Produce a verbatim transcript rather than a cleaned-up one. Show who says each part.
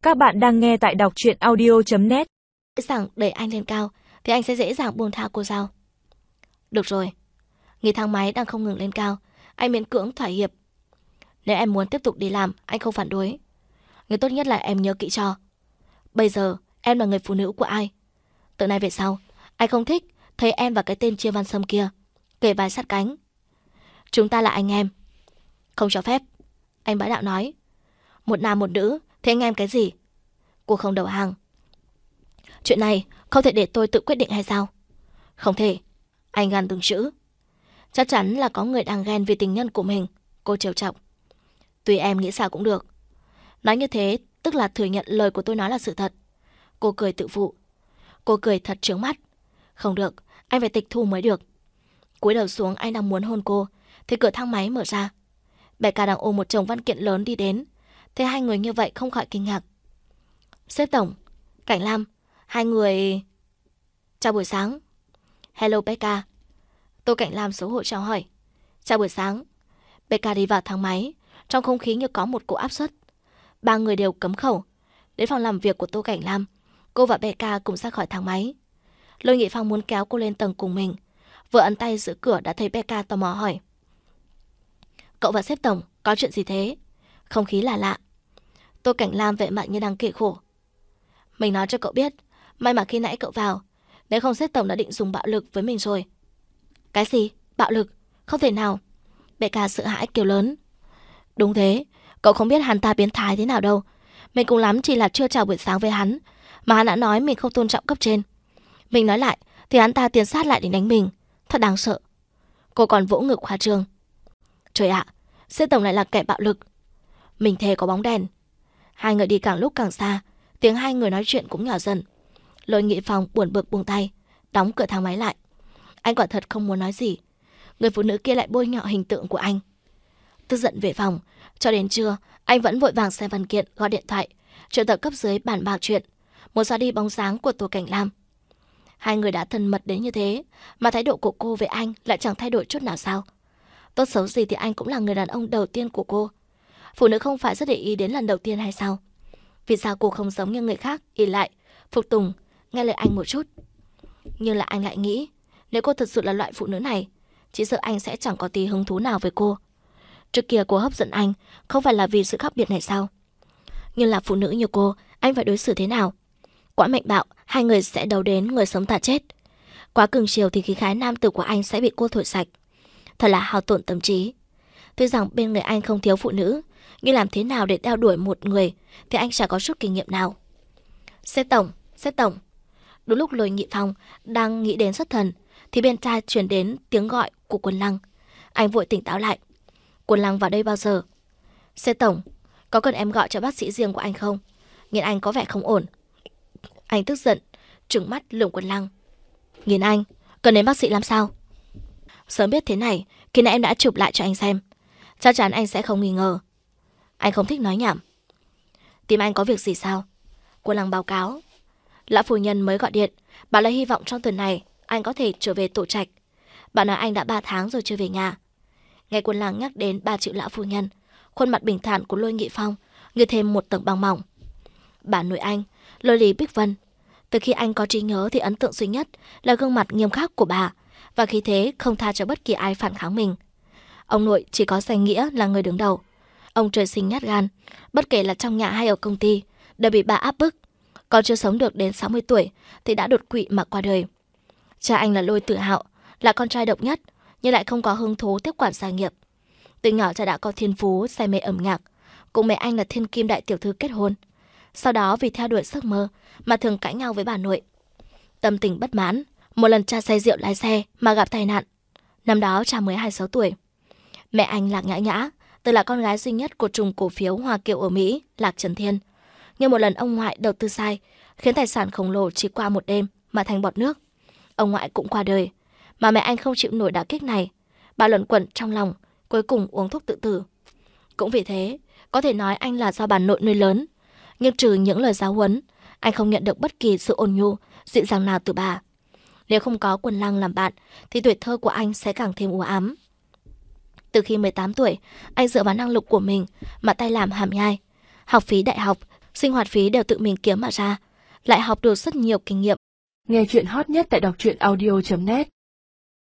Speaker 1: Các bạn đang nghe tại đọc truyện audio chấm net.
Speaker 2: Dễ dàng đẩy anh lên cao thì anh sẽ dễ dàng buông tha cô sao? Được rồi. Nghĩ thang máy đang không ngừng lên cao, anh miễn cưỡng thỏa hiệp. Nếu em muốn tiếp tục đi làm, anh không phản đối. Nhưng tốt nhất là em nhớ kỹ cho. Bây giờ em là người phụ nữ của ai? Từ nay về sau, anh không thích thấy em và cái tên Chia Văn Sâm kia kề vai sát cánh. Chúng ta là anh em. Không cho phép. Anh bá đạo nói. Một nam một nữ thì anh em cái gì? Cô không đầu hàng. Chuyện này không thể để tôi tự quyết định hay sao? Không thể. Anh gằn từng chữ. Chắc chắn là có người đang ghen vì tình nhân của mình. Cô trêu chọc. Tùy em nghĩ sao cũng được. Nói như thế tức là thừa nhận lời của tôi nói là sự thật. Cô cười tự phụ. Cô cười thật trướng mắt. Không được, anh phải tịch thu mới được. Cúi đầu xuống anh đang muốn hôn cô thì cửa thang máy mở ra. Becca đang ôm một chồng văn kiện lớn đi đến. Thế hai người như vậy không khỏi kinh ngạc. Sếp tổng, Cảnh Lam, hai người... Chào buổi sáng. Hello Becca. Tô Cảnh Lam xấu hổ chào hỏi. Chào buổi sáng. Becca đi vào thang máy. Trong không khí như có một cỗ áp suất. Ba người đều cấm khẩu. Đến phòng làm việc của Tô Cảnh Lam, cô và Becca cùng ra khỏi thang máy. Lôi Nghị Phong muốn kéo cô lên tầng cùng mình. Vừa ấn tay giữ cửa đã thấy Becca tò mò hỏi. Cậu và sếp tổng có chuyện gì thế? Không khí là lạ. Tô Cảnh Lam vẻ mặt như đang kể khổ. Mình nói cho cậu biết, may mà khi nãy cậu vào, nếu không sếp tổng đã định dùng bạo lực với mình rồi. Cái gì? Bạo lực? Không thể nào. Becca sợ hãi kêu lớn. Đúng thế, cậu không biết hắn ta biến thái thế nào đâu. Mình cùng lắm chỉ là chưa chào buổi sáng với hắn, mà hắn đã nói mình không tôn trọng cấp trên. Mình nói lại thì hắn ta tiến sát lại để đánh mình. Thật đáng sợ. Cô còn vỗ ngực khoa trương. Trời ạ, sếp tổng lại là kẻ bạo lực. Mình thề có bóng đèn. Hai người đi càng lúc càng xa, tiếng hai người nói chuyện cũng nhỏ dần. Lôi Nghị Phong buồn bực buông tay, đóng cửa thang máy lại. Anh quả thật không muốn nói gì. Người phụ nữ kia lại bôi nhọ hình tượng của anh. Tức giận về phòng, cho đến trưa, anh vẫn vội vàng xem văn kiện, gọi điện thoại, triệu tập cấp dưới bàn bạc chuyện, muốn xóa đi bóng dáng của Tô Cảnh Lam. Hai người đã thân mật đến như thế, mà thái độ của cô với anh lại chẳng thay đổi chút nào sao? Tốt xấu gì thì anh cũng là người đàn ông đầu tiên của cô. Phụ nữ không phải rất để ý đến lần đầu tiên hay sao? Vì sao cô không giống như người khác, ỷ lại, phục tùng, nghe lời anh một chút? Nhưng là anh lại nghĩ, nếu cô thật sự là loại phụ nữ này, chỉ sợ anh sẽ chẳng có tí hứng thú nào với cô. Trước kia cô hấp dẫn anh, không phải là vì sự khác biệt này sao? Nhưng là phụ nữ như cô, anh phải đối xử thế nào? Quá mạnh bạo, hai người sẽ đấu đến người sống ta chết. Quá cường chiều thì khí khái nam tử của anh sẽ bị cô thổi sạch. Thật là hao tổn tâm trí. Tuy rằng bên người anh không thiếu phụ nữ, nhưng làm thế nào để đeo đuổi một người thì anh chẳng có chút kinh nghiệm nào. Sếp tổng, sếp tổng. Đúng lúc Lôi Nghị Phong đang nghĩ đến xuất thần thì bên tai truyền đến tiếng gọi của Quân Lăng. Anh vội tỉnh táo lại. Quân Lăng vào đây bao giờ? Sếp tổng, có cần em gọi cho bác sĩ riêng của anh không? Nhìn anh có vẻ không ổn. Anh tức giận, trừng mắt lườm Quân Lăng. Nhìn anh, cần đến bác sĩ làm sao? Sớm biết thế này, khi nãy em đã chụp lại cho anh xem. Chắc chắn anh sẽ không nghi ngờ. Anh không thích nói nhảm. Tìm anh có việc gì sao? Quân Lăng báo cáo. Lão phu nhân mới gọi điện, bảo là hy vọng trong tuần này anh có thể trở về tổ trạch. Bảo nói anh đã ba tháng rồi chưa về nhà. Nghe Quân Lăng nhắc đến ba chữ lão phu nhân, khuôn mặt bình thản của Lôi Nghị Phong như thêm một tầng băng mỏng. Bà nội anh, Lôi Lý Bích Vân. Từ khi anh có trí nhớ thì ấn tượng duy nhất là gương mặt nghiêm khắc của bà và khí thế không tha cho bất kỳ ai phản kháng mình. Ông nội chỉ có danh nghĩa là người đứng đầu. Ông trời sinh nhát gan, bất kể là trong nhà hay ở công ty đều bị bà áp bức. Còn chưa sống được đến sáu mươi tuổi thì đã đột quỵ mà qua đời. Cha anh là Lôi Tử Hạo, là con trai độc nhất nhưng lại không có hứng thú tiếp quản gia nghiệp. Từ nhỏ cha đã có thiên phú say mê âm nhạc, cùng mẹ anh là thiên kim đại tiểu thư kết hôn. Sau đó vì theo đuổi giấc mơ mà thường cãi nhau với bà nội. Tâm tình bất mãn, một lần cha say rượu lái xe mà gặp tai nạn. Năm đó cha mới hai mươi sáu tuổi. Mẹ anh Lạc Nhã Nhã, từng là con gái duy nhất của trùm cổ phiếu Hoa Kiều ở Mỹ, Lạc Trần Thiên. Nhưng một lần ông ngoại đầu tư sai, khiến tài sản khổng lồ chỉ qua một đêm mà thành bọt nước. Ông ngoại cũng qua đời, mà mẹ anh không chịu nổi đả kích này. Bà luẩn quẩn trong lòng, cuối cùng uống thuốc tự tử. Cũng vì thế, có thể nói anh là do bà nội nuôi lớn. Nhưng trừ những lời giáo huấn, anh không nhận được bất kỳ sự ôn nhu, dịu dàng nào từ bà. Nếu không có Quân Lăng làm bạn, thì tuổi thơ của anh sẽ càng thêm u ám. Từ khi mười tám tuổi, anh dựa vào năng lực của mình mà tay làm hàm nhai. Học phí đại học, sinh hoạt phí đều tự mình kiếm mà ra, lại học được rất nhiều kinh nghiệm.
Speaker 1: Nghe chuyện hot nhất tại đọc truyện audio chấm net.